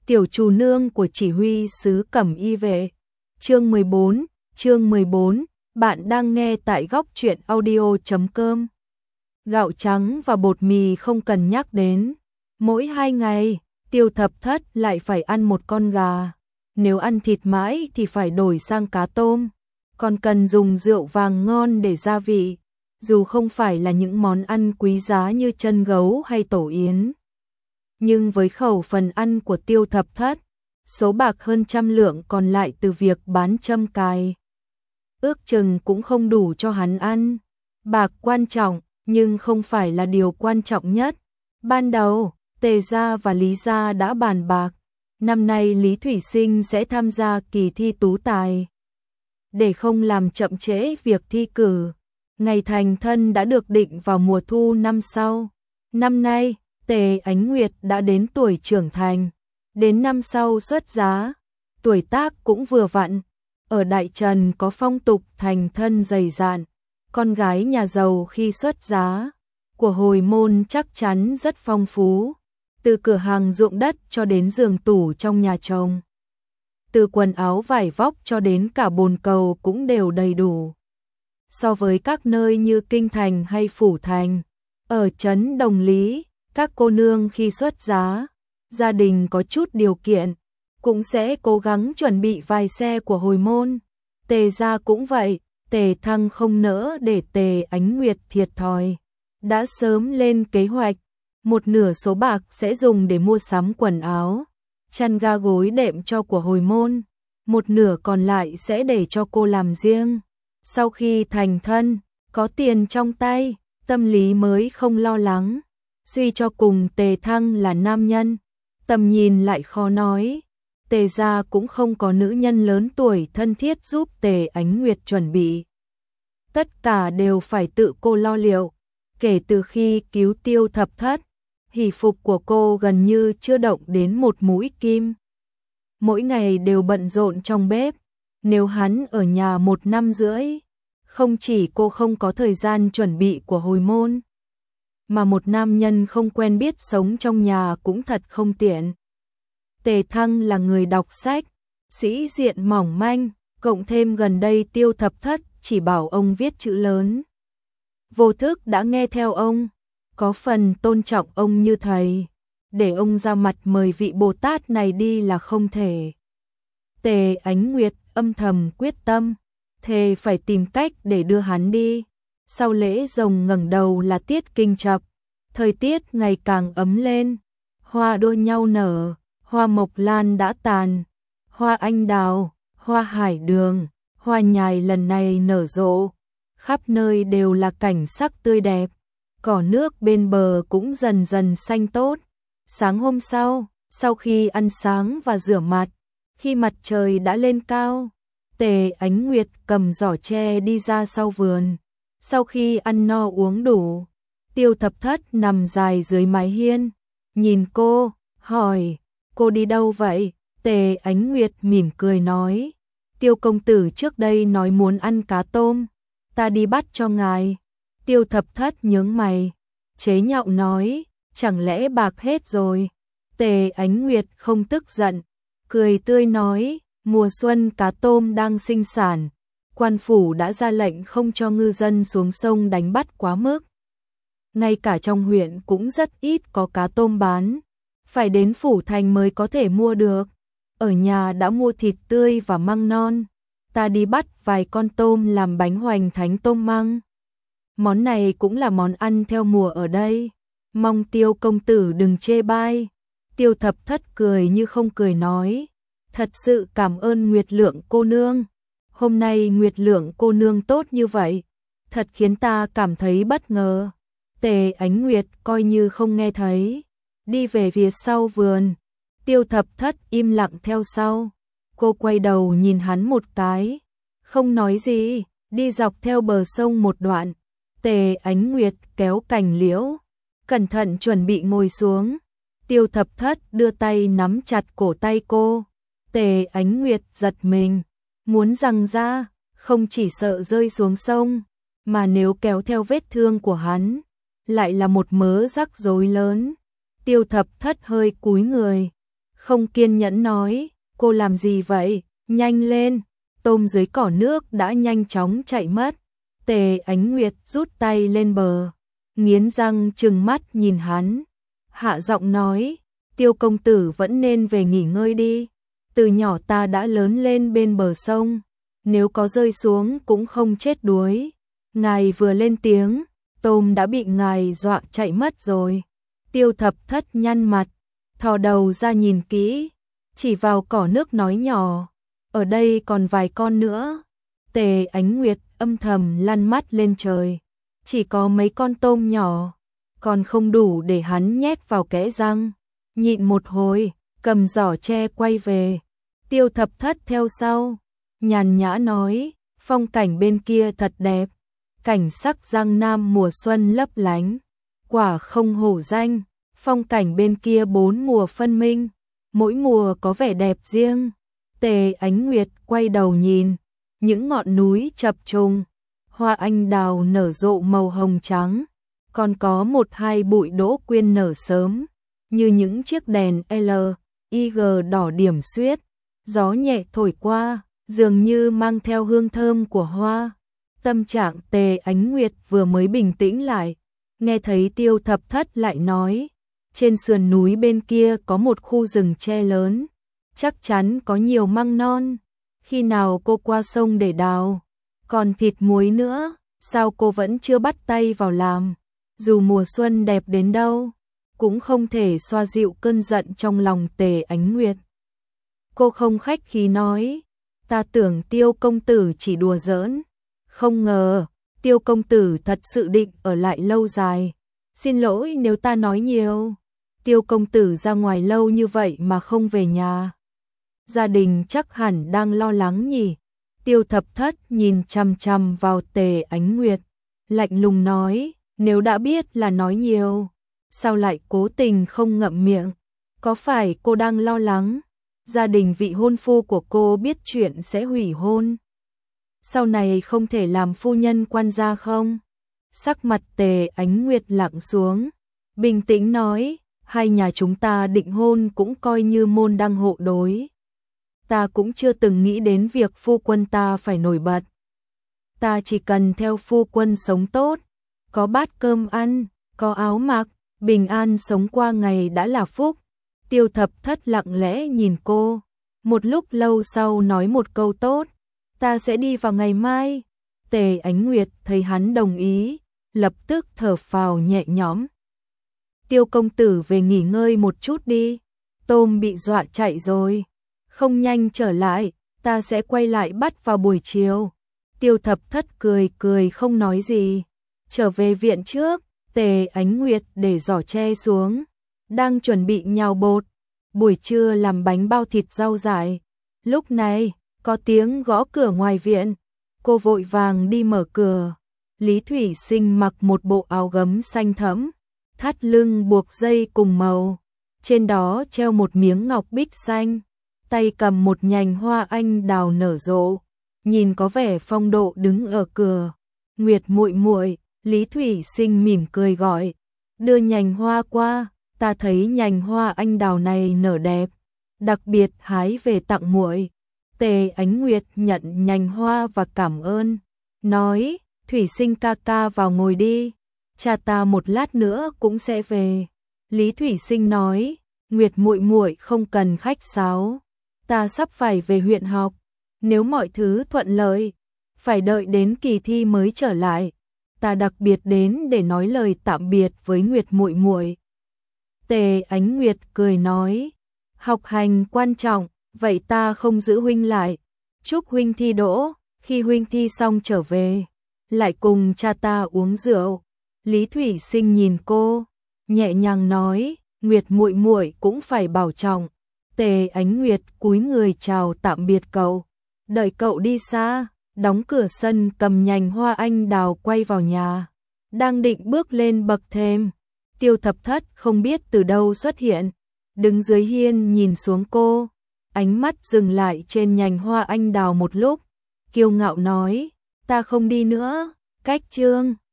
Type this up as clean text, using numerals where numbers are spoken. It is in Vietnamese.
Tiểu chủ nương của chỉ huy sứ Cẩm Y Vệ. Chương 14, bạn đang nghe tại góc truyện audio.com. Gạo trắng và bột mì không cần nhắc đến. Mỗi 2 ngày, Tiêu Thập Thất lại phải ăn một con gà. Nếu ăn thịt mãi thì phải đổi sang cá tôm. Còn cần dùng rượu vàng ngon để gia vị, dù không phải là những món ăn quý giá như chân gấu hay tổ yến. Nhưng với khẩu phần ăn của Tiêu Thập Thất, số bạc hơn 100 lượng còn lại từ việc bán châm cài, ước chừng cũng không đủ cho hắn ăn. Bạc quan trọng, nhưng không phải là điều quan trọng nhất. Ban đầu, Tề gia và Lý gia đã bàn bạc, năm nay Lý Thủy Sinh sẽ tham gia kỳ thi tú tài. Để không làm chậm trễ việc thi cử, ngày thành thân đã được định vào mùa thu năm sau. Năm nay, Tề Ánh Nguyệt đã đến tuổi trưởng thành, đến năm sau xuất giá, tuổi tác cũng vừa vặn. Ở Đại Trần có phong tục thành thân dày dạn, con gái nhà giàu khi xuất giá, của hồi môn chắc chắn rất phong phú, từ cửa hàng ruộng đất cho đến giường tủ trong nhà chồng. Từ quần áo vải vóc cho đến cả bồn cầu cũng đều đầy đủ. So với các nơi như Kinh Thành hay Phủ Thành, ở trấn Đồng Lý, các cô nương khi xuất giá, gia đình có chút điều kiện, cũng sẽ cố gắng chuẩn bị vài xe của hồi môn. Tề gia cũng vậy, Tề Thăng không nỡ để Tề Ánh Nguyệt thiệt thòi, đã sớm lên kế hoạch, một nửa số bạc sẽ dùng để mua sắm quần áo, chăn ga gối đệm cho của hồi môn, một nửa còn lại sẽ để cho cô làm riêng. Sau khi thành thân, có tiền trong tay, tâm lý mới không lo lắng. Suy cho cùng Tề Thăng là nam nhân, tầm nhìn lại khó nói. Tề gia cũng không có nữ nhân lớn tuổi thân thiết giúp Tề Ánh Nguyệt chuẩn bị. Tất cả đều phải tự cô lo liệu. Kể từ khi cứu Tiêu Thập Thất, hỷ phục của cô gần như chưa động đến một mũi kim. Mỗi ngày đều bận rộn trong bếp. Nếu hắn ở nhà 1 năm rưỡi, không chỉ cô không có thời gian chuẩn bị của hồi môn, mà một nam nhân không quen biết sống trong nhà cũng thật không tiện. Tề Thăng là người đọc sách, sĩ diện mỏng manh, cộng thêm gần đây Tiêu Thập Thất chỉ bảo ông viết chữ lớn. Vô thức đã nghe theo ông, có phần tôn trọng ông như thầy, để ông ra mặt mời vị Bồ Tát này đi là không thể. Tề Ánh Nguyệt âm thầm quyết tâm, thề phải tìm cách để đưa hắn đi. Sau lễ rồng ngẩng đầu là tiết kinh chập, thời tiết ngày càng ấm lên, hoa đua nhau nở, hoa mộc lan đã tàn, hoa anh đào, hoa hải đường, hoa nhài lần này nở rộ, khắp nơi đều là cảnh sắc tươi đẹp, cỏ nước bên bờ cũng dần dần xanh tốt. Sáng hôm sau khi ăn sáng và rửa mặt, khi mặt trời đã lên cao, Tề Ánh Nguyệt cầm giỏ tre đi ra sau vườn. Sau khi ăn no uống đủ, Tiêu Thập Thất nằm dài dưới mái hiên, nhìn cô, hỏi, cô đi đâu vậy? Tề Ánh Nguyệt mỉm cười nói, Tiêu công tử trước đây nói muốn ăn cá tôm, ta đi bắt cho ngài. Tiêu Thập Thất nhướng mày, chế nhạo nói, chẳng lẽ bạc hết rồi? Tề Ánh Nguyệt không tức giận, cười tươi nói, mùa xuân cá tôm đang sinh sản, quan phủ đã ra lệnh không cho ngư dân xuống sông đánh bắt quá mức. Ngay cả trong huyện cũng rất ít có cá tôm bán, phải đến Phủ Thành mới có thể mua được. Ở nhà đã mua thịt tươi và măng non, ta đi bắt vài con tôm làm bánh hoành thánh tôm măng. Món này cũng là món ăn theo mùa ở đây, mong Tiêu công tử đừng chê bai. Tiêu Thập Thất cười như không cười nói, thật sự cảm ơn Nguyệt Lượng cô nương. Hôm nay Nguyệt Lượng cô nương tốt như vậy, thật khiến ta cảm thấy bất ngờ. Tề Ánh Nguyệt coi như không nghe thấy, đi về phía sau vườn. Tiêu Thập Thất im lặng theo sau. Cô quay đầu nhìn hắn một cái, không nói gì, đi dọc theo bờ sông một đoạn. Tề Ánh Nguyệt kéo cành liễu, cẩn thận chuẩn bị ngồi xuống. Tiêu Thập Thất đưa tay nắm chặt cổ tay cô. Tề Ánh Nguyệt giật mình, muốn giằng ra, không chỉ sợ rơi xuống sông, mà nếu kéo theo vết thương của hắn, lại là một mớ rắc rối lớn. Tiêu Thập Thất hơi cúi người, không kiên nhẫn nói, cô làm gì vậy, nhanh lên. Tôm dưới cỏ nước đã nhanh chóng chạy mất. Tề Ánh Nguyệt rút tay lên bờ, nghiến răng trừng mắt nhìn hắn, hạ giọng nói, Tiêu công tử vẫn nên về nghỉ ngơi đi. Từ nhỏ ta đã lớn lên bên bờ sông, nếu có rơi xuống cũng không chết đuối. Ngài vừa lên tiếng, tôm đã bị ngài dọa chạy mất rồi. Tiêu Thập Thất nhăn mặt, thò đầu ra nhìn kỹ, chỉ vào cỏ nước nói nhỏ, ở đây còn vài con nữa. Tề Ánh Nguyệt âm thầm lăn mắt lên trời, chỉ có mấy con tôm nhỏ, còn không đủ để hắn nhét vào kẽ răng. Nhịn một hồi, cầm giỏ tre quay về. Tiêu Thập Thất theo sau, nhàn nhã nói, phong cảnh bên kia thật đẹp, cảnh sắc Giang Nam mùa xuân lấp lánh, quả không hổ danh. Phong cảnh bên kia 4 mùa phân minh, mỗi mùa có vẻ đẹp riêng. Tề Ánh Nguyệt quay đầu nhìn, những ngọn núi chập trùng, hoa anh đào nở rộ màu hồng trắng, còn có một hai bụi đỗ quyên nở sớm, như những chiếc đèn LED đỏ điểm xuyết, gió nhẹ thổi qua, dường như mang theo hương thơm của hoa. Tâm trạng Tề Ánh Nguyệt vừa mới bình tĩnh lại, nghe thấy Tiêu Thập Thất lại nói, trên sườn núi bên kia có một khu rừng tre lớn, chắc chắn có nhiều măng non, khi nào cô qua sông để đào, còn thịt muối nữa, sao cô vẫn chưa bắt tay vào làm, dù mùa xuân đẹp đến đâu, cũng không thể xoa dịu cơn giận trong lòng Tề Ánh Nguyệt. Cô không khách khí nói, ta tưởng Tiêu công tử chỉ đùa giỡn, không ngờ, Tiêu công tử thật sự định ở lại lâu dài, xin lỗi nếu ta nói nhiều. Tiêu công tử ra ngoài lâu như vậy mà không về nhà, gia đình chắc hẳn đang lo lắng nhỉ. Tiêu Thập Thất nhìn chằm chằm vào Tề Ánh Nguyệt, lạnh lùng nói, nếu đã biết là nói nhiều, sao lại cố tình không ngậm miệng, có phải cô đang lo lắng gia đình vị hôn phu của cô biết chuyện sẽ hủy hôn, sau này không thể làm phu nhân quan gia không? Sắc mặt Tề Ánh Nguyệt lặng xuống, bình tĩnh nói, hai nhà chúng ta định hôn cũng coi như môn đăng hộ đối. Ta cũng chưa từng nghĩ đến việc phu quân ta phải nổi bật. Ta chỉ cần theo phu quân sống tốt, có bát cơm ăn, có áo mặc, bình an sống qua ngày đã là phúc. Tiêu Thập Thất lặng lẽ nhìn cô, một lúc lâu sau nói một câu tốt, ta sẽ đi vào ngày mai. Tề Ánh Nguyệt thấy hắn đồng ý, lập tức thở phào nhẹ nhõm. Tiêu công tử về nghỉ ngơi một chút đi, tôm bị dọa chạy rồi, không nhanh trở lại, ta sẽ quay lại bắt vào buổi chiều. Tiêu Thập Thất cười cười không nói gì, trở về viện trước. Tề Ánh Nguyệt để giỏ tre xuống, đang chuẩn bị nhào bột, buổi trưa làm bánh bao thịt rau dại. Lúc này, có tiếng gõ cửa ngoài viện, cô vội vàng đi mở cửa. Lý Thủy Sinh mặc một bộ áo gấm xanh thẫm, thắt lưng buộc dây cùng màu, trên đó treo một miếng ngọc bích xanh, tay cầm một nhành hoa anh đào nở rộ, nhìn có vẻ phong độ đứng ở cửa. Nguyệt muội muội, Lý Thủy Sinh mỉm cười gọi, đưa nhành hoa qua, ta thấy nhành hoa anh đào này nở đẹp, đặc biệt hái về tặng muội. Tề Ánh Nguyệt nhận nhành hoa và cảm ơn, nói, Thủy Sinh ca ca vào ngồi đi, cha ta một lát nữa cũng sẽ về. Lý Thủy Sinh nói, Nguyệt muội muội không cần khách sáo, ta sắp phải về huyện học, nếu mọi thứ thuận lợi, phải đợi đến kỳ thi mới trở lại. Ta đặc biệt đến để nói lời tạm biệt với Nguyệt muội muội. Tề Ánh Nguyệt cười nói, học hành quan trọng, vậy ta không giữ huynh lại, chúc huynh thi đỗ, khi huynh thi xong trở về, lại cùng cha ta uống rượu. Lý Thủy Sinh nhìn cô, nhẹ nhàng nói, Nguyệt muội muội cũng phải bảo trọng. Tề Ánh Nguyệt cúi người chào tạm biệt cậu, đợi cậu đi xa, đóng cửa sân cầm nhành hoa anh đào quay vào nhà. Đang định bước lên bậc thềm, Tiêu Thập Thất không biết từ đâu xuất hiện, đứng dưới hiên nhìn xuống cô, ánh mắt dừng lại trên nhành hoa anh đào một lúc, kiêu ngạo nói, ta không đi nữa, cách chương.